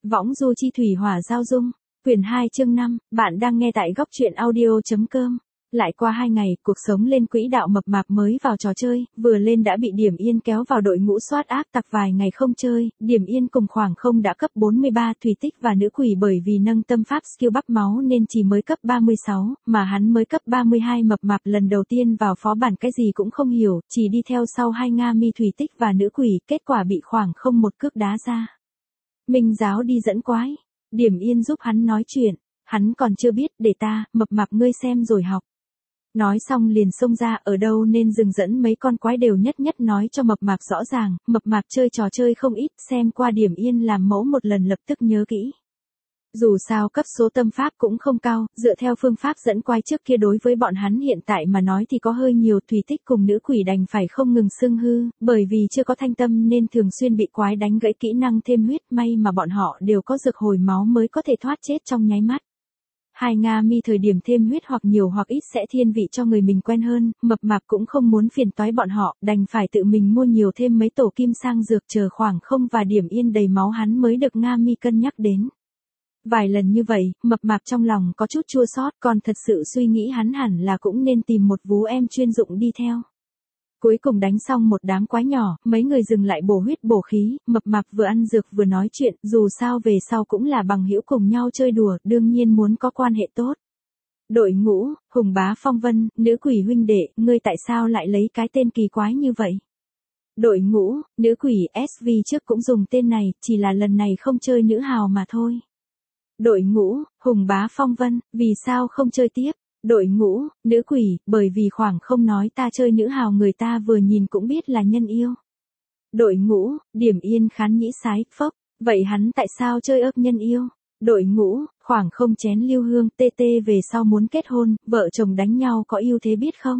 Võng du chi thủy hỏa giao dung, quyển 2 chương 5, bạn đang nghe tại góc truyện audio.com. Lại qua 2 ngày, cuộc sống lên quỹ đạo mập mạp mới vào trò chơi, vừa lên đã bị Điểm Yên kéo vào đội ngũ soát ác tặc vài ngày không chơi. Điểm Yên cùng khoảng không đã cấp 43, Thủy Tích và Nữ Quỷ bởi vì nâng tâm pháp skill bắp máu nên chỉ mới cấp 36, mà hắn mới cấp 32. Mập mạp lần đầu tiên vào phó bản cái gì cũng không hiểu, chỉ đi theo sau hai Nga Mi Thủy Tích và Nữ Quỷ, kết quả bị khoảng không một cước đá ra. Minh giáo đi dẫn quái. Điểm Yên giúp hắn nói chuyện, hắn còn chưa biết, để ta, mập mạp ngươi xem rồi học. Nói xong liền xông ra, ở đâu nên dừng dẫn mấy con quái đều nhất nhất nói cho mập mạp rõ ràng. Mập mạp chơi trò chơi không ít, xem qua Điểm Yên làm mẫu một lần lập tức nhớ kỹ. Dù sao cấp số tâm pháp cũng không cao, dựa theo phương pháp dẫn quái trước kia đối với bọn hắn hiện tại mà nói thì có hơi nhiều. Thủy Tích cùng Nữ Quỷ đành phải không ngừng xưng hư, bởi vì chưa có thanh tâm nên thường xuyên bị quái đánh gãy kỹ năng thêm huyết, may mà bọn họ đều có dược hồi máu mới có thể thoát chết trong nháy mắt. Hai Nga Mi thời điểm thêm huyết hoặc nhiều hoặc ít sẽ thiên vị cho người mình quen hơn, mập mạp cũng không muốn phiền toái bọn họ, đành phải tự mình mua nhiều thêm mấy tổ kim sang dược, chờ khoảng không và Điểm Yên đầy máu hắn mới được Nga Mi cân nhắc đến. Vài lần như vậy, mập mạp trong lòng có chút chua xót, còn thật sự suy nghĩ hắn hẳn là cũng nên tìm một vú em chuyên dụng đi theo. Cuối cùng đánh xong một đám quái nhỏ, mấy người dừng lại bổ huyết bổ khí, mập mạp vừa ăn dược vừa nói chuyện, dù sao về sau cũng là bằng hữu cùng nhau chơi đùa, đương nhiên muốn có quan hệ tốt. Đội ngũ, Hùng Bá Phong Vân, Nữ Quỷ huynh đệ, ngươi tại sao lại lấy cái tên kỳ quái như vậy? Đội ngũ, Nữ Quỷ SV trước cũng dùng tên này, chỉ là lần này không chơi nữ hào mà thôi. Đội ngũ, Hùng Bá Phong Vân, vì sao không chơi tiếp? Đội ngũ, Nữ Quỷ, bởi vì khoảng không nói ta chơi nữ hào người ta vừa nhìn cũng biết là nhân yêu. Đội ngũ, Điểm Yên khán nhĩ sái, phốc, vậy hắn tại sao chơi ớt nhân yêu? Đội ngũ, khoảng không chén lưu hương, TT về sau muốn kết hôn, vợ chồng đánh nhau có yêu thế biết không?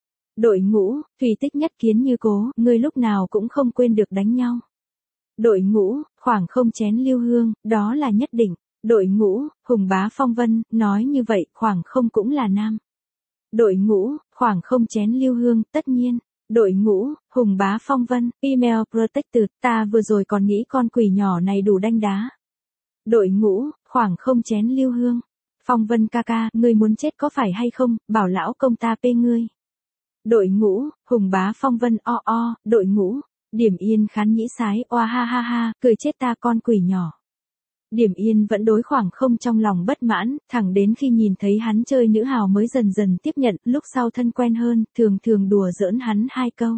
Đội ngũ, Thủy Tích nhất kiến như cố, ngươi lúc nào cũng không quên được đánh nhau. Đội ngũ, khoảng không chén lưu hương, đó là nhất định. Đội ngũ, Hùng Bá Phong Vân, nói như vậy, khoảng không cũng là nam. Đội ngũ, khoảng không chén lưu hương, tất nhiên. Đội ngũ, Hùng Bá Phong Vân, email protected, ta vừa rồi còn nghĩ con quỷ nhỏ này đủ đanh đá. Đội ngũ, khoảng không chén lưu hương. Phong Vân ca ca, ngươi muốn chết có phải hay không, bảo lão công ta pê ngươi. Đội ngũ, Hùng Bá Phong Vân đội ngũ, Điểm Yên khán nhĩ sái, oa ha ha ha, cười chết ta con quỷ nhỏ. Điểm Yên vẫn đối khoảng không trong lòng bất mãn, thẳng đến khi nhìn thấy hắn chơi nữ hào mới dần dần tiếp nhận, lúc sau thân quen hơn, thường thường đùa giỡn hắn hai câu.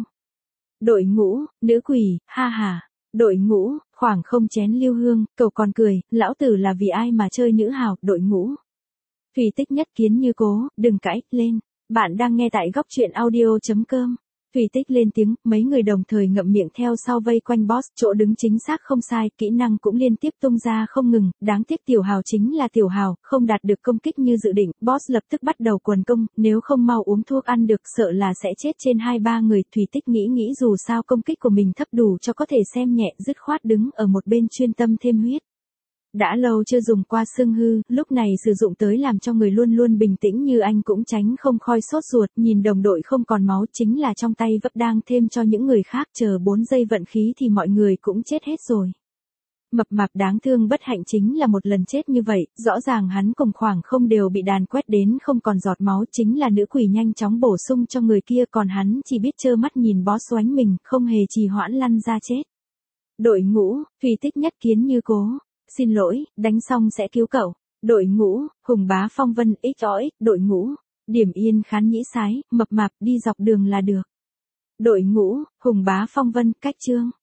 Đội ngũ, Nữ Quỷ, ha ha. Đội ngũ, khoảng không chén lưu hương, cậu còn cười, lão tử là vì ai mà chơi nữ hào. Đội ngũ, Thủy Tích nhất kiến như cố, đừng cãi, lên. Bạn đang nghe tại góc truyện audio.com. Thủy Tích lên tiếng, mấy người đồng thời ngậm miệng theo sau vây quanh boss, chỗ đứng chính xác không sai, kỹ năng cũng liên tiếp tung ra không ngừng, đáng tiếc tiểu hào chính là tiểu hào, không đạt được công kích như dự định, boss lập tức bắt đầu quần công, nếu không mau uống thuốc ăn được sợ là sẽ chết trên 2-3 người. Thủy Tích nghĩ dù sao công kích của mình thấp đủ cho có thể xem nhẹ, dứt khoát đứng ở một bên chuyên tâm thêm huyết. Đã lâu chưa dùng qua xương hư, lúc này sử dụng tới làm cho người luôn luôn bình tĩnh như anh cũng tránh không khỏi sốt ruột, nhìn đồng đội không còn máu chính là trong tay vẫn đang thêm cho những người khác, chờ 4 giây vận khí thì mọi người cũng chết hết rồi. Mập mạp đáng thương bất hạnh chính là một lần chết như vậy, rõ ràng hắn cùng khoảng không đều bị đàn quét đến không còn giọt máu, chính là Nữ Quỷ nhanh chóng bổ sung cho người kia, còn hắn chỉ biết trơ mắt nhìn boss oánh mình, không hề trì hoãn lăn ra chết. Đội ngũ, Thủy Tích nhất kiến như cố. Xin lỗi, đánh xong sẽ cứu cậu. Đội ngũ, Hùng Bá Phong Vân XOX, đội ngũ, Điểm Yên khán nhĩ sái, mập mạp đi dọc đường là được. Đội ngũ, Hùng Bá Phong Vân, cách chương.